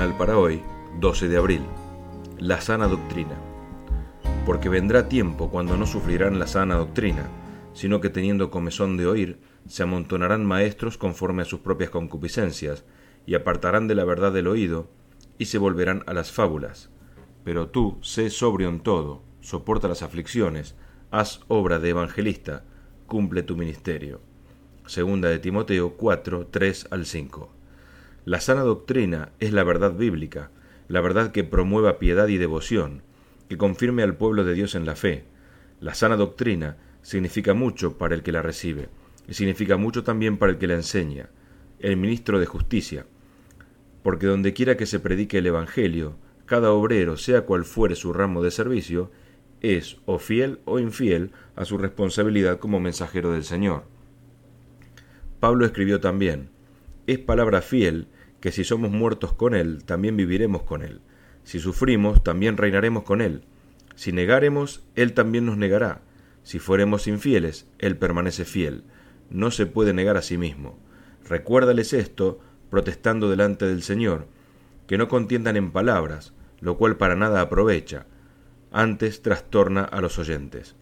devocional para hoy, 12 de abril. La sana doctrina. Porque vendrá tiempo cuando no sufrirán la sana doctrina, sino que teniendo comezón de oír, se amontonarán maestros conforme a sus propias concupiscencias, y apartarán de la verdad del oído, y se volverán a las fábulas. Pero tú, sé sobrio en todo, soporta las aflicciones, haz obra de evangelista, cumple tu ministerio. Segunda de Timoteo 4, 3 al 5. La sana doctrina es la verdad bíblica, la verdad que promueva piedad y devoción, que confirme al pueblo de Dios en la fe. La sana doctrina significa mucho para el que la recibe, y significa mucho también para el que la enseña, el ministro de justicia. Porque donde quiera que se predique el Evangelio, cada obrero, sea cual fuere su ramo de servicio, es o fiel o infiel a su responsabilidad como mensajero del Señor. Pablo escribió también: es palabra fiel que si somos muertos con Él, también viviremos con Él. Si sufrimos, también reinaremos con Él. Si negáremos, Él también nos negará. Si fuéremos infieles, Él permanece fiel. No se puede negar a sí mismo. Recuérdales esto, protestando delante del Señor, que no contiendan en palabras, lo cual para nada aprovecha, antes trastorna a los oyentes.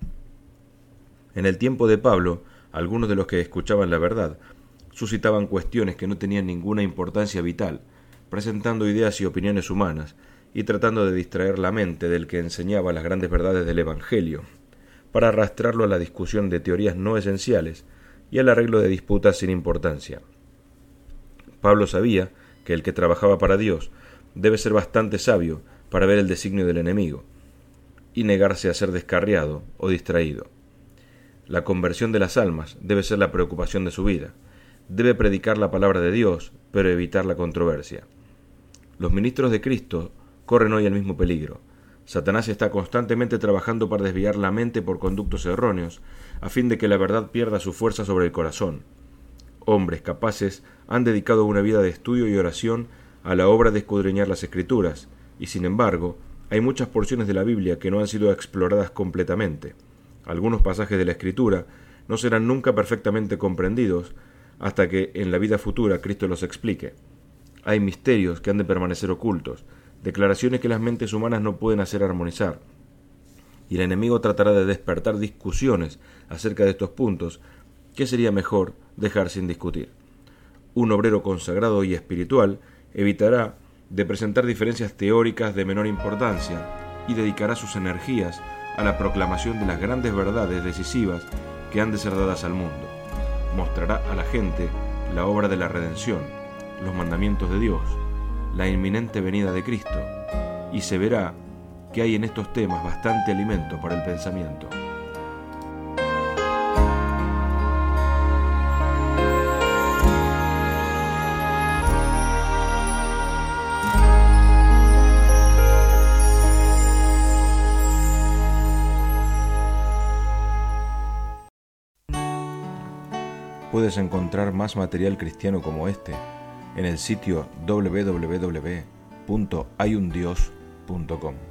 En el tiempo de Pablo, algunos de los que escuchaban la verdad suscitaban cuestiones que no tenían ninguna importancia vital, presentando ideas y opiniones humanas y tratando de distraer la mente del que enseñaba las grandes verdades del Evangelio, para arrastrarlo a la discusión de teorías no esenciales y al arreglo de disputas sin importancia. Pablo sabía que el que trabajaba para Dios debe ser bastante sabio para ver el designio del enemigo y negarse a ser descarriado o distraído. La conversión de las almas debe ser la preocupación de su vida. Debe predicar la palabra de Dios, pero evitar la controversia. Los ministros de Cristo corren hoy el mismo peligro. Satanás está constantemente trabajando para desviar la mente por conductos erróneos, a fin de que la verdad pierda su fuerza sobre el corazón. Hombres capaces han dedicado una vida de estudio y oración a la obra de escudriñar las Escrituras, y sin embargo, hay muchas porciones de la Biblia que no han sido exploradas completamente. Algunos pasajes de la Escritura no serán nunca perfectamente comprendidos hasta que en la vida futura Cristo los explique. Hay misterios que han de permanecer ocultos, declaraciones que las mentes humanas no pueden hacer armonizar, y el enemigo tratará de despertar discusiones acerca de estos puntos que sería mejor dejar sin discutir. Un obrero consagrado y espiritual evitará de presentar diferencias teóricas de menor importancia y dedicará sus energías a la proclamación de las grandes verdades decisivas que han de ser dadas al mundo. Mostrará a la gente la obra de la redención, los mandamientos de Dios, la inminente venida de Cristo, y se verá que hay en estos temas bastante alimento para el pensamiento. Puedes encontrar más material cristiano como este en el sitio www.hayundios.com.